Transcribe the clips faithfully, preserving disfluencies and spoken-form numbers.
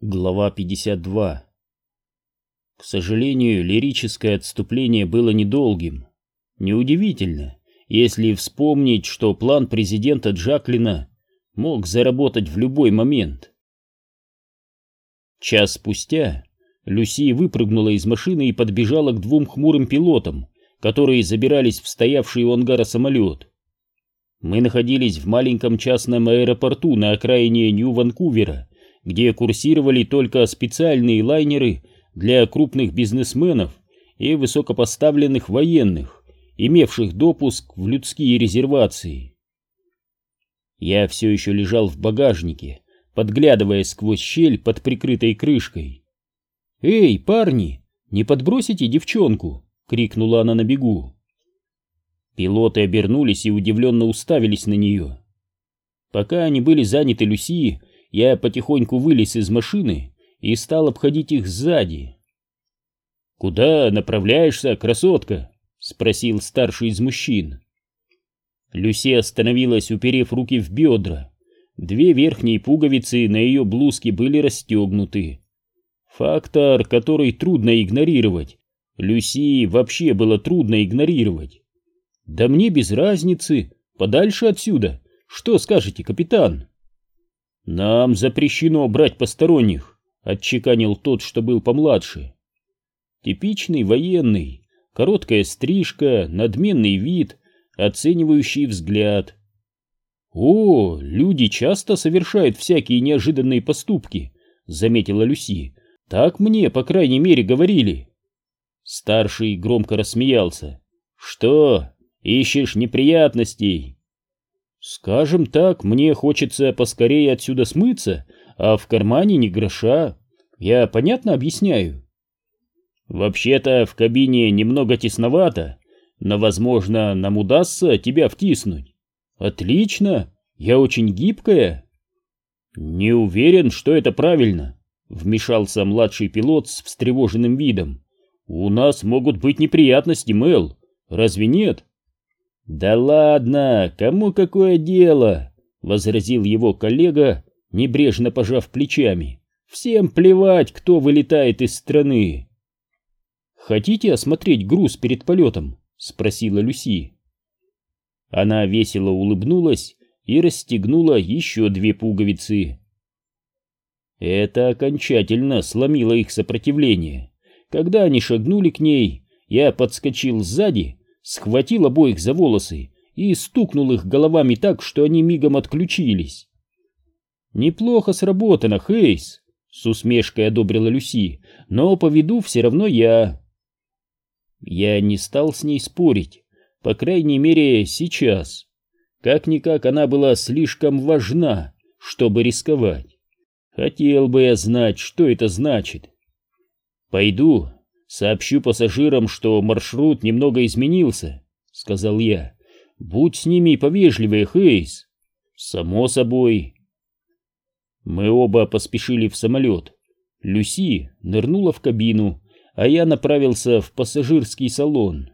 Глава пятьдесят два. К сожалению, лирическое отступление было недолгим. Неудивительно, если вспомнить, что план президента Джаклина мог заработать в любой момент. Час спустя Люси выпрыгнула из машины и подбежала к двум хмурым пилотам, которые забирались в стоявший у ангара самолет. Мы находились в маленьком частном аэропорту на окраине Нью-Ванкувера, где курсировали только специальные лайнеры для крупных бизнесменов и высокопоставленных военных, имевших допуск в людские резервации. Я все еще лежал в багажнике, подглядывая сквозь щель под прикрытой крышкой. «Эй, парни, не подбросите девчонку!» — крикнула она на бегу. Пилоты обернулись и удивленно уставились на нее. Пока они были заняты Люси, я потихоньку вылез из машины и стал обходить их сзади. «Куда направляешься, красотка?» — спросил старший из мужчин. Люси остановилась, уперев руки в бедра. Две верхние пуговицы на ее блузке были расстегнуты. Фактор, который трудно игнорировать. Люси вообще было трудно игнорировать. «Да мне без разницы, подальше отсюда. Что скажете, капитан?» «Нам запрещено брать посторонних», — отчеканил тот, что был помладше. Типичный военный, короткая стрижка, надменный вид, оценивающий взгляд. «О, люди часто совершают всякие неожиданные поступки», — заметила Люси. «Так мне, по крайней мере, говорили». Старший громко рассмеялся. «Что, ищешь неприятностей?» «Скажем так, мне хочется поскорее отсюда смыться, а в кармане ни гроша. Я понятно объясняю?» «Вообще-то в кабине немного тесновато, но, возможно, нам удастся тебя втиснуть». «Отлично! Я очень гибкая». «Не уверен, что это правильно», — вмешался младший пилот с встревоженным видом. «У нас могут быть неприятности, Мэл. Разве нет?» «Да ладно, кому какое дело?» — возразил его коллега, небрежно пожав плечами. «Всем плевать, кто вылетает из страны». «Хотите осмотреть груз перед полетом?» — спросила Люси. Она весело улыбнулась и расстегнула еще две пуговицы. Это окончательно сломило их сопротивление. Когда они шагнули к ней, я подскочил сзади, схватил обоих за волосы и стукнул их головами так, что они мигом отключились. «Неплохо сработано, Хейс», — с усмешкой одобрила Люси, — «но поведу все равно я». Я не стал с ней спорить, по крайней мере, сейчас. Как-никак она была слишком важна, чтобы рисковать. Хотел бы я знать, что это значит. «Пойду, сообщу пассажирам, что маршрут немного изменился», — сказал я. «Будь с ними повежливее, Хейс». «Само собой». Мы оба поспешили в самолет. Люси нырнула в кабину, а я направился в пассажирский салон.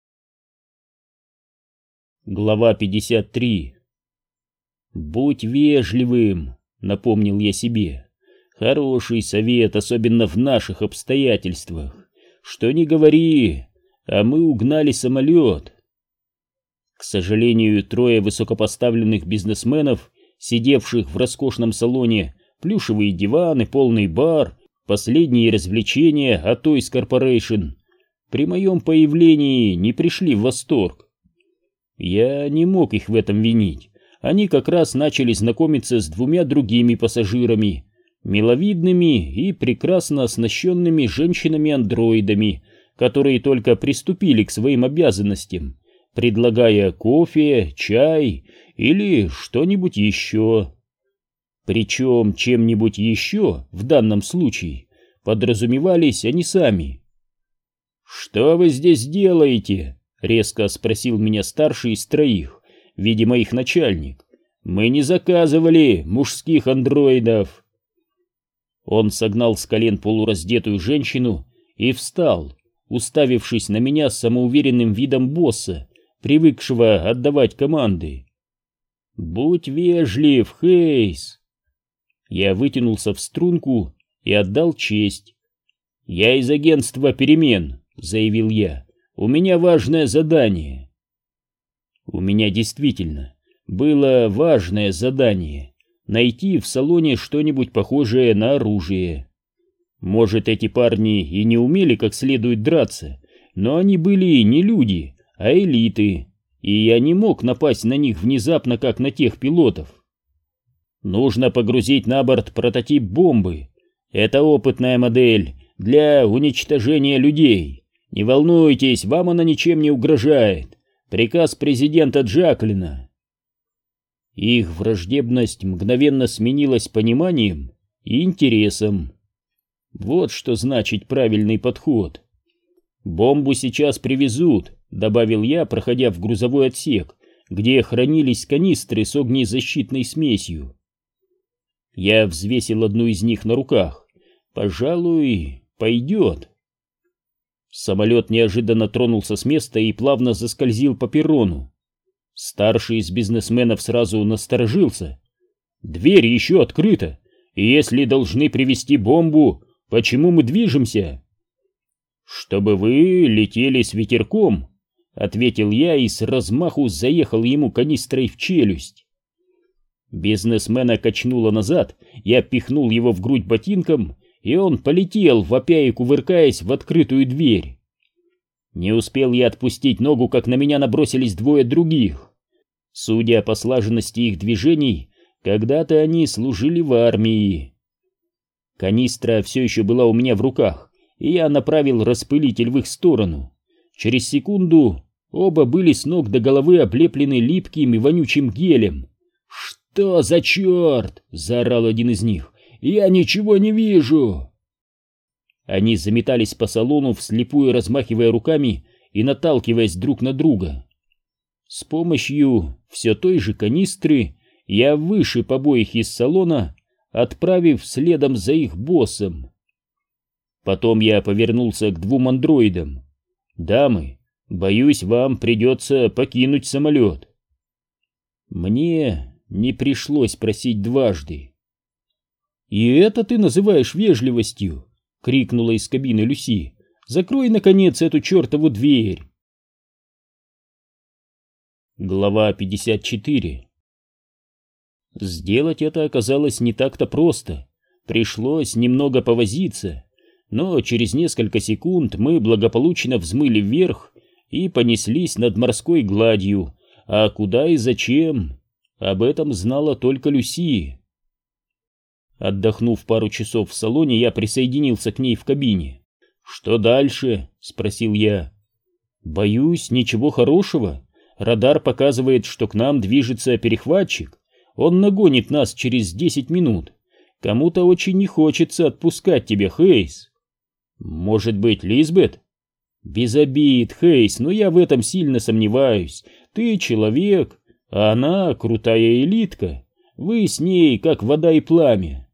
Глава пятьдесят три. «Будь вежливым», — напомнил я себе. «Хороший совет, особенно в наших обстоятельствах. Что ни говори, а мы угнали самолет». К сожалению, трое высокопоставленных бизнесменов, сидевших в роскошном салоне, плюшевые диваны, полный бар, последние развлечения от Toys Corporation, при моем появлении не пришли в восторг. Я не мог их в этом винить. Они как раз начали знакомиться с двумя другими пассажирами, миловидными и прекрасно оснащенными женщинами-андроидами, которые только приступили к своим обязанностям, предлагая кофе, чай или что-нибудь еще. Причем чем-нибудь еще в данном случае подразумевались они сами. «Что вы здесь делаете?» — резко спросил меня старший из троих, видимо, их начальник. «Мы не заказывали мужских андроидов». Он согнал с колен полураздетую женщину и встал, уставившись на меня с самоуверенным видом босса, привыкшего отдавать команды. «Будь вежлив, Хейс!» Я вытянулся в струнку и отдал честь. «Я из агентства «Перемен», — заявил я. «У меня важное задание». У меня действительно было важное задание — найти в салоне что-нибудь похожее на оружие. Может, эти парни и не умели как следует драться, но они были не люди, а элиты, и я не мог напасть на них внезапно, как на тех пилотов. Нужно погрузить на борт прототип бомбы. Это опытная модель для уничтожения людей. Не волнуйтесь, вам она ничем не угрожает. Приказ президента Джаклина. Их враждебность мгновенно сменилась пониманием и интересом. Вот что значит правильный подход. «Бомбу сейчас привезут», — добавил я, проходя в грузовой отсек, где хранились канистры с огнезащитной смесью. Я взвесил одну из них на руках. Пожалуй, пойдет. Самолет неожиданно тронулся с места и плавно заскользил по перрону. Старший из бизнесменов сразу насторожился. «Дверь еще открыта, и если должны привезти бомбу, почему мы движемся?» «Чтобы вы летели с ветерком», — ответил я и с размаху заехал ему канистрой в челюсть. Бизнесмена качнуло назад, я пихнул его в грудь ботинком, и он полетел, вопя и кувыркаясь в открытую дверь. Не успел я отпустить ногу, как на меня набросились двое других. Судя по слаженности их движений, когда-то они служили в армии. Канистра все еще была у меня в руках, и я направил распылитель в их сторону. Через секунду оба были с ног до головы облеплены липким и вонючим гелем. «Что за черт?» — заорал один из них. «Я ничего не вижу!» Они заметались по салону, вслепую размахивая руками и наталкиваясь друг на друга. С помощью все той же канистры я вышиб обоих из салона, отправив следом за их боссом. Потом я повернулся к двум андроидам. «Дамы, боюсь, вам придется покинуть самолет». Мне не пришлось просить дважды. «И это ты называешь вежливостью?» — крикнула из кабины Люси. «Закрой, наконец, эту чертову дверь!» Глава пятьдесят четыре. Сделать это оказалось не так-то просто. Пришлось немного повозиться, но через несколько секунд мы благополучно взмыли вверх и понеслись над морской гладью. А куда и зачем? Об этом знала только Люси. Отдохнув пару часов в салоне, я присоединился к ней в кабине. «Что дальше?» — спросил я. «Боюсь, ничего хорошего. Радар показывает, что к нам движется перехватчик. Он нагонит нас через десять минут. Кому-то очень не хочется отпускать тебя, Хейс». «Может быть, Лизбет?» «Без обид, Хейс, но я в этом сильно сомневаюсь. Ты человек, а она крутая элитка. Вы с ней как вода и пламя».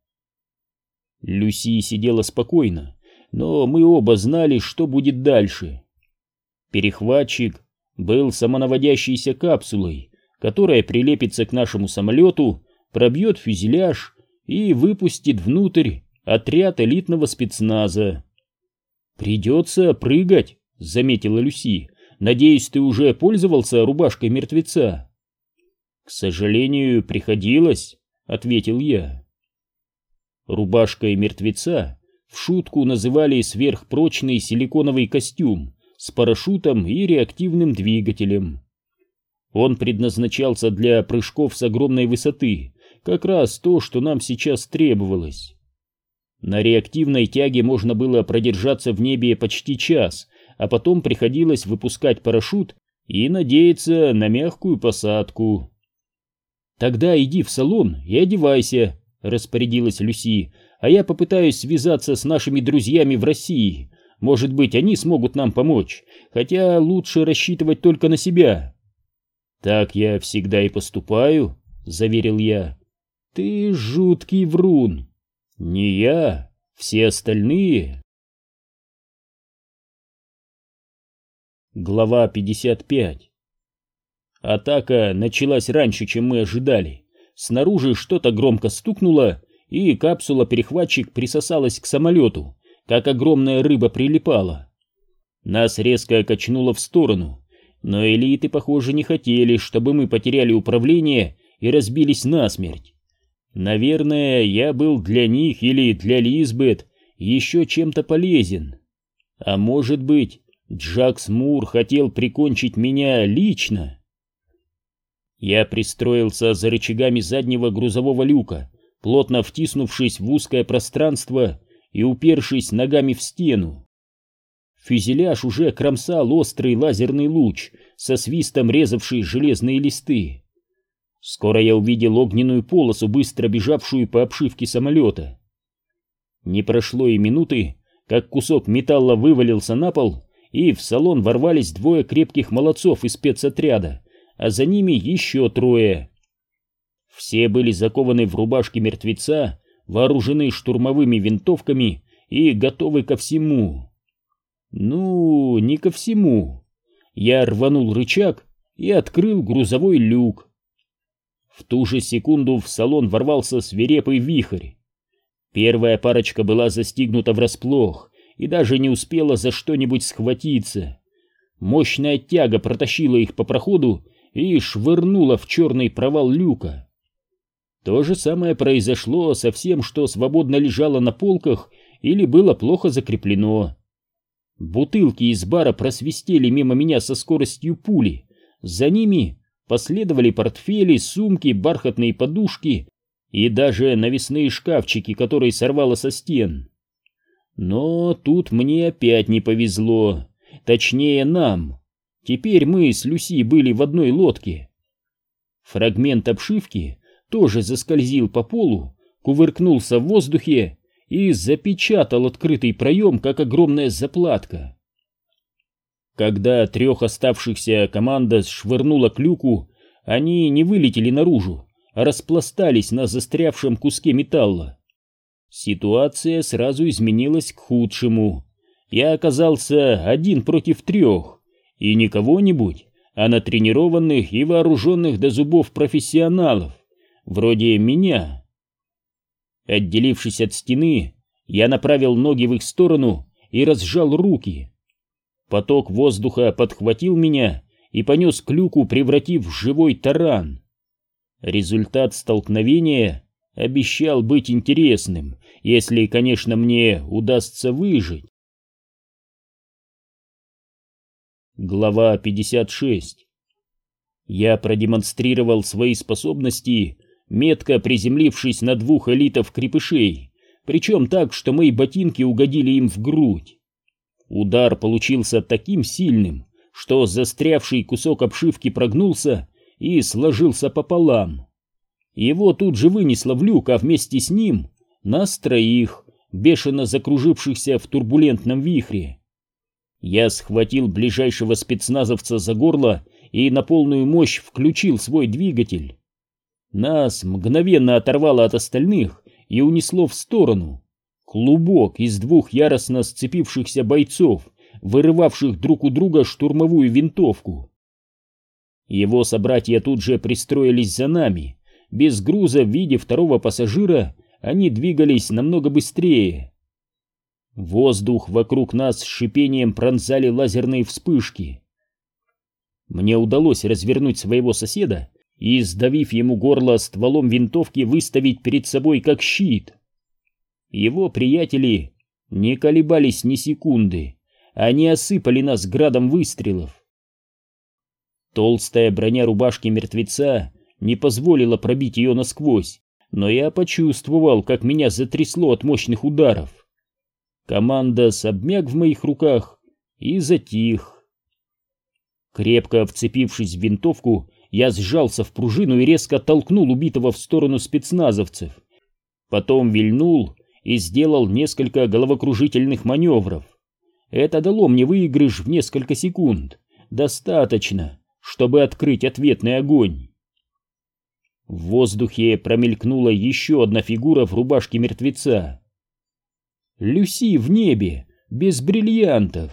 Люси сидела спокойно, но мы оба знали, что будет дальше. Перехватчик был самонаводящейся капсулой, которая прилепится к нашему самолету, пробьет фюзеляж и выпустит внутрь отряд элитного спецназа. «Придется прыгать», — заметила Люси. «Надеюсь, ты уже пользовался рубашкой мертвеца?» «К сожалению, приходилось», — ответил я. Рубашкой мертвеца в шутку называли сверхпрочный силиконовый костюм с парашютом и реактивным двигателем. Он предназначался для прыжков с огромной высоты, как раз то, что нам сейчас требовалось. На реактивной тяге можно было продержаться в небе почти час, а потом приходилось выпускать парашют и надеяться на мягкую посадку. «Тогда иди в салон и одевайся», — распорядилась Люси, «а я попытаюсь связаться с нашими друзьями в России. Может быть, они смогут нам помочь, хотя лучше рассчитывать только на себя». «Так я всегда и поступаю», — заверил я. «Ты жуткий врун». «Не я, все остальные». Глава пятьдесят пять. Атака началась раньше, чем мы ожидали. Снаружи что-то громко стукнуло, и капсула-перехватчик присосалась к самолету, как огромная рыба прилипала. Нас резко качнуло в сторону, но элиты, похоже, не хотели, чтобы мы потеряли управление и разбились насмерть. Наверное, я был для них или для Лизбет еще чем-то полезен. А может быть, Джакс Мур хотел прикончить меня лично? Я пристроился за рычагами заднего грузового люка, плотно втиснувшись в узкое пространство и упершись ногами в стену. Фюзеляж уже кромсал острый лазерный луч, со свистом резавший железные листы. Скоро я увидел огненную полосу, быстро бежавшую по обшивке самолета. Не прошло и минуты, как кусок металла вывалился на пол, и в салон ворвались двое крепких молодцов из спецотряда, а за ними еще трое. Все были закованы в рубашки мертвеца, вооружены штурмовыми винтовками и готовы ко всему. Ну, не ко всему. Я рванул рычаг и открыл грузовой люк. В ту же секунду в салон ворвался свирепый вихрь. Первая парочка была застигнута врасплох и даже не успела за что-нибудь схватиться. Мощная тяга протащила их по проходу и швырнула в черный провал люка. То же самое произошло со всем, что свободно лежало на полках или было плохо закреплено. Бутылки из бара просвистели мимо меня со скоростью пули. За ними последовали портфели, сумки, бархатные подушки и даже навесные шкафчики, которые сорвало со стен. Но тут мне опять не повезло. Точнее, нам. Теперь мы с Люси были в одной лодке. Фрагмент обшивки тоже заскользил по полу, кувыркнулся в воздухе и запечатал открытый проем, как огромная заплатка. Когда трех оставшихся команда швырнула к люку, они не вылетели наружу, а распластались на застрявшем куске металла. Ситуация сразу изменилась к худшему. Я оказался один против трех, и не кого-нибудь, а натренированных и вооруженных до зубов профессионалов, вроде меня. Отделившись от стены, я направил ноги в их сторону и разжал руки. Поток воздуха подхватил меня и понес к люку, превратив в живой таран. Результат столкновения обещал быть интересным, если, конечно, мне удастся выжить. Глава пятьдесят шесть. Я продемонстрировал свои способности, метко приземлившись на двух элитов-крепышей, причем так, что мои ботинки угодили им в грудь. Удар получился таким сильным, что застрявший кусок обшивки прогнулся и сложился пополам. Его тут же вынесло в люк, а вместе с ним нас троих, бешено закружившихся в турбулентном вихре. Я схватил ближайшего спецназовца за горло и на полную мощь включил свой двигатель. Нас мгновенно оторвало от остальных и унесло в сторону. Клубок из двух яростно сцепившихся бойцов, вырывавших друг у друга штурмовую винтовку. Его собратья тут же пристроились за нами. Без груза в виде второго пассажира они двигались намного быстрее. Воздух вокруг нас с шипением пронзали лазерные вспышки. Мне удалось развернуть своего соседа и, сдавив ему горло стволом винтовки, выставить перед собой как щит. Его приятели не колебались ни секунды, они осыпали нас градом выстрелов. Толстая броня рубашки мертвеца не позволила пробить ее насквозь, но я почувствовал, как меня затрясло от мощных ударов. Командос обмяк в моих руках и затих. Крепко вцепившись в винтовку, я сжался в пружину и резко толкнул убитого в сторону спецназовцев. Потом вильнул и сделал несколько головокружительных маневров. Это дало мне выигрыш в несколько секунд. Достаточно, чтобы открыть ответный огонь. В воздухе промелькнула еще одна фигура в рубашке мертвеца. Люси в небе, без бриллиантов.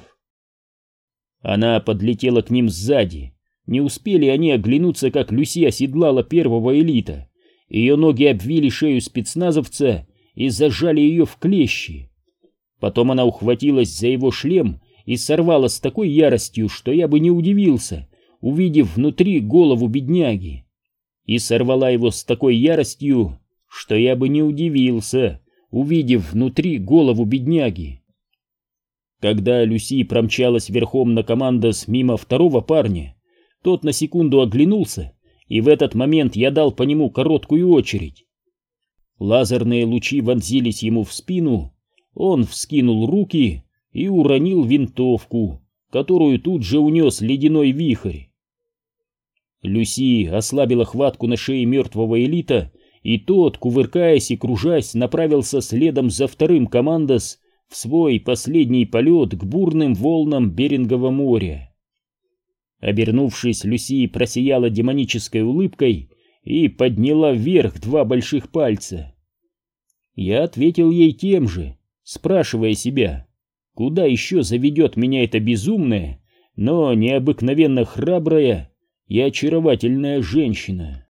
Она подлетела к ним сзади. Не успели они оглянуться, как Люси оседлала первого элита Ее ноги обвили шею спецназовца и зажали ее в клещи. Потом она ухватилась за его шлем и сорвала с такой яростью, что я бы не удивился, увидев внутри голову бедняги. И сорвала его с такой яростью, что я бы не удивился, увидев внутри голову бедняги. Когда Люси промчалась верхом на командос мимо второго парня, тот на секунду оглянулся, и в этот момент я дал по нему короткую очередь. Лазерные лучи вонзились ему в спину, он вскинул руки и уронил винтовку, которую тут же унес ледяной вихрь. Люси ослабила хватку на шее мертвого элита, и тот, кувыркаясь и кружась, направился следом за вторым командос в свой последний полет к бурным волнам Берингового моря. Обернувшись, Люси просияла демонической улыбкой и подняла вверх два больших пальца. Я ответил ей тем же, спрашивая себя, куда еще заведет меня эта безумная, но необыкновенно храбрая и очаровательная женщина.